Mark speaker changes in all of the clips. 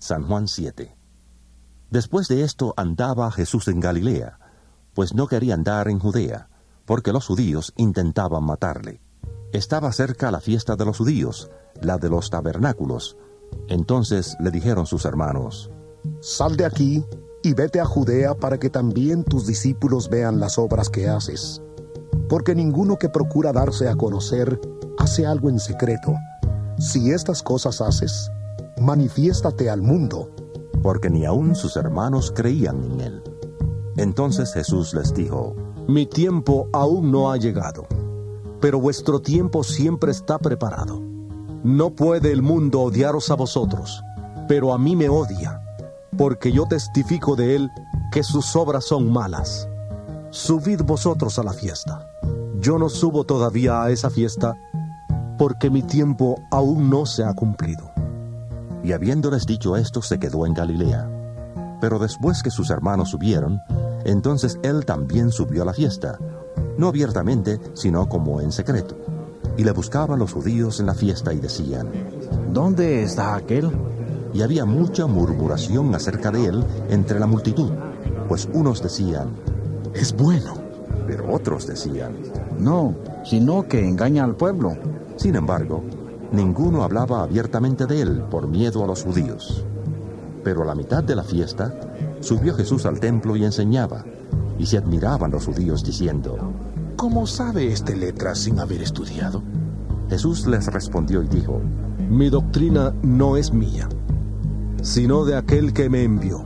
Speaker 1: San Juan 7. Después de esto andaba Jesús en Galilea, pues no quería andar en Judea, porque los judíos intentaban matarle. Estaba cerca la fiesta de los judíos, la de los tabernáculos. Entonces le dijeron sus hermanos:
Speaker 2: Sal de aquí y vete a Judea para que también tus discípulos vean las obras que haces. Porque ninguno que procura darse a conocer hace algo en secreto. Si estas cosas haces, manifiéstate al mundo.
Speaker 1: Porque ni aun sus hermanos creían en él. Entonces Jesús les dijo:
Speaker 3: Mi tiempo aún no ha llegado, pero vuestro tiempo siempre está preparado. No puede el mundo odiaros a vosotros, pero a mí me odia, porque yo testifico de él que sus obras son malas. Subid vosotros a la fiesta. Yo no subo todavía a esa fiesta, porque mi tiempo aún no se ha cumplido.
Speaker 1: Y habiéndoles dicho esto, se quedó en Galilea. Pero después que sus hermanos subieron, entonces él también subió a la fiesta, no abiertamente, sino como en secreto. Y le buscaban los judíos en la fiesta y decían:
Speaker 4: ¿Dónde está aquel?
Speaker 1: Y había mucha murmuración acerca de él entre la multitud, pues unos decían:
Speaker 2: Es bueno.
Speaker 1: Pero otros decían:
Speaker 4: No, sino que engaña al pueblo.
Speaker 1: Sin embargo, ninguno hablaba abiertamente de él por miedo a los judíos. Pero a la mitad de la fiesta, subió Jesús al templo y enseñaba, y se admiraban los judíos diciendo:
Speaker 2: ¿Cómo sabe este letras sin haber estudiado?
Speaker 1: Jesús les respondió y dijo:
Speaker 3: Mi doctrina no es mía, sino de aquel que me envió.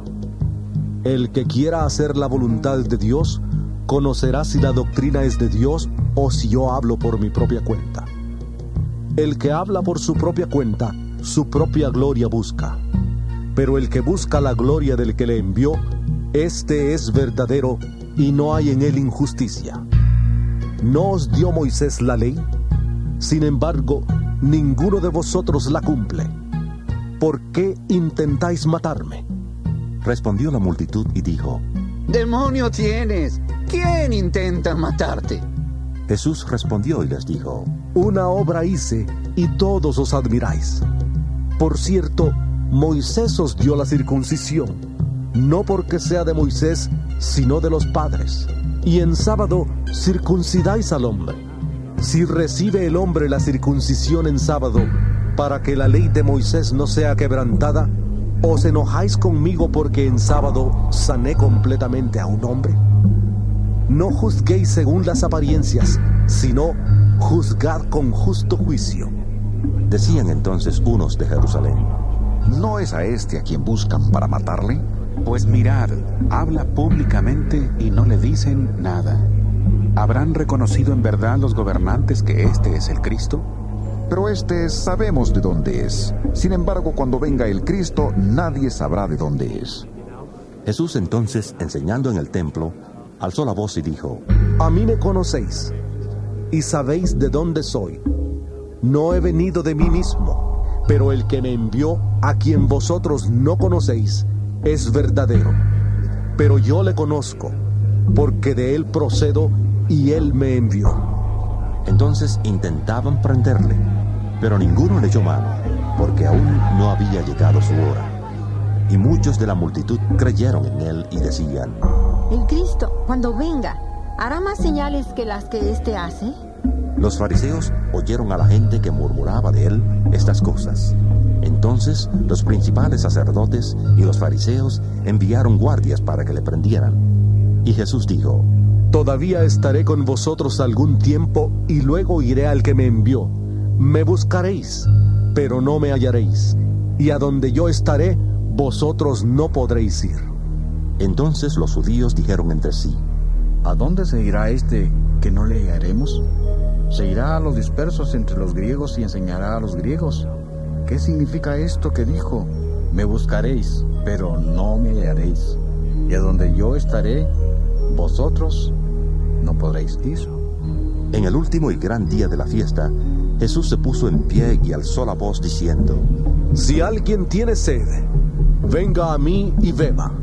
Speaker 3: El que quiera hacer la voluntad de Dios, conocerá si la doctrina es de Dios o si yo hablo por mi propia cuenta. El que habla por su propia cuenta, su propia gloria busca. Pero el que busca la gloria del que le envió, este es verdadero y no hay en él injusticia. ¿No os dio Moisés la ley? Sin embargo, ninguno de vosotros la cumple. ¿Por qué intentáis matarme?
Speaker 1: Respondió la multitud y dijo:
Speaker 5: ¡Demonio tienes! ¿Quién intenta matarte?
Speaker 1: Jesús respondió y les dijo:
Speaker 3: Una obra hice y todos os admiráis. Por cierto, Moisés os dio la circuncisión, no porque sea de Moisés, sino de los padres. Y en sábado circuncidáis al hombre. Si recibe el hombre la circuncisión en sábado, para que la ley de Moisés no sea quebrantada, ¿os enojáis conmigo porque en sábado sané completamente a un hombre? No juzguéis según las apariencias, sino juzgad con justo juicio.
Speaker 1: Decían entonces unos de Jerusalén:
Speaker 6: ¿No es a este a quien buscan para matarle? Pues mirad, habla públicamente y no le dicen nada. ¿Habrán reconocido en verdad los gobernantes que este es el Cristo?
Speaker 7: Pero sabemos de dónde es. Sin embargo, cuando venga el Cristo, nadie sabrá de dónde es.
Speaker 1: Jesús entonces, enseñando en el templo, alzó la voz y dijo:
Speaker 3: A mí me conocéis, y sabéis de dónde soy. No he venido de mí mismo, pero el que me envió, a quien vosotros no conocéis, es verdadero. Pero yo le conozco, porque de él procedo y él me envió.
Speaker 1: Entonces intentaban prenderle, pero ninguno le echó mano, porque aún no había llegado su hora. Y muchos de la multitud creyeron en él y decían:
Speaker 8: El Cristo, cuando venga, ¿hará más señales que las que éste hace?
Speaker 1: Los fariseos oyeron a la gente que murmuraba de él estas cosas. Entonces los principales sacerdotes y los fariseos enviaron guardias para que le prendieran. Y Jesús dijo:
Speaker 3: Todavía estaré con vosotros algún tiempo y luego iré al que me envió. Me buscaréis, pero no me hallaréis. Y a donde yo estaré, vosotros no podréis ir.
Speaker 1: Entonces los judíos dijeron entre sí:
Speaker 4: ¿A dónde se irá este que no le hallaremos? Se irá a los dispersos entre los griegos y enseñará a los griegos. ¿Qué significa esto que dijo? Me buscaréis, pero no me hallaréis. Y a donde yo estaré, vosotros no podréis ir.
Speaker 1: En el último y gran día de la fiesta, Jesús se puso en pie y alzó la voz diciendo:
Speaker 3: Si alguien tiene sed, venga a mí y beba.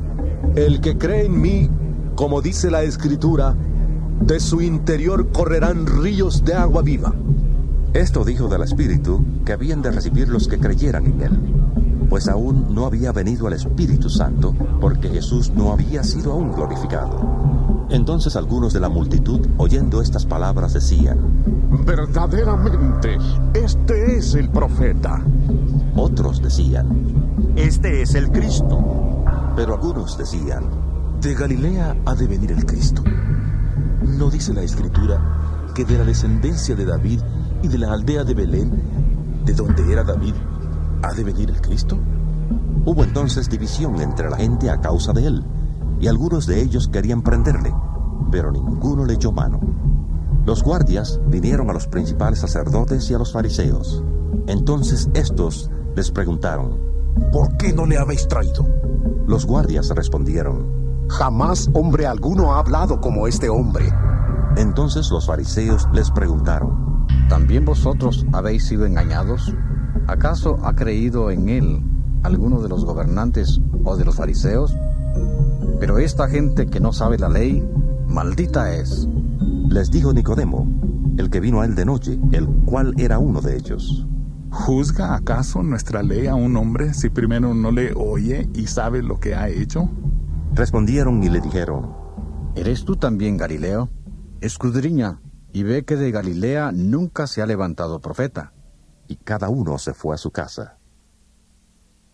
Speaker 3: El que cree en mí, como dice la Escritura, de su interior correrán ríos de agua viva.
Speaker 1: Esto dijo del Espíritu que habían de recibir los que creyeran en él. pues aún no había venido el Espíritu Santo, porque Jesús no había sido aún glorificado. Entonces algunos de la multitud, oyendo estas palabras, decían:
Speaker 7: verdaderamente, este es el profeta.
Speaker 1: Otros decían:
Speaker 9: este es el Cristo.
Speaker 1: Pero algunos decían:
Speaker 3: de Galilea ha de venir el Cristo. ¿No dice la Escritura que de la descendencia de David y de la aldea de Belén, de donde era David, ha de venir el Cristo?
Speaker 1: Hubo entonces división entre la gente a causa de él, y algunos de ellos querían prenderle, pero ninguno le echó mano. Los guardias vinieron a los principales sacerdotes y a los fariseos. Entonces estos les preguntaron:
Speaker 3: ¿por qué no le habéis traído?
Speaker 1: Los guardias respondieron:
Speaker 2: jamás hombre alguno ha hablado como este hombre.
Speaker 1: Entonces los fariseos les preguntaron:
Speaker 4: ¿también vosotros habéis sido engañados? ¿Acaso ha creído en él alguno de los gobernantes o de los fariseos? Pero esta gente que no sabe la ley, maldita es.
Speaker 1: Les dijo Nicodemo, el que vino a él de noche, el cual era uno de ellos:
Speaker 6: ¿juzga acaso nuestra ley a un hombre si primero no le oye y sabe lo que ha hecho?
Speaker 1: Respondieron y le dijeron:
Speaker 4: ¿eres tú también Galileo? Escudriña y ve que de Galilea nunca se ha levantado profeta.
Speaker 1: Y cada uno se fue a su casa.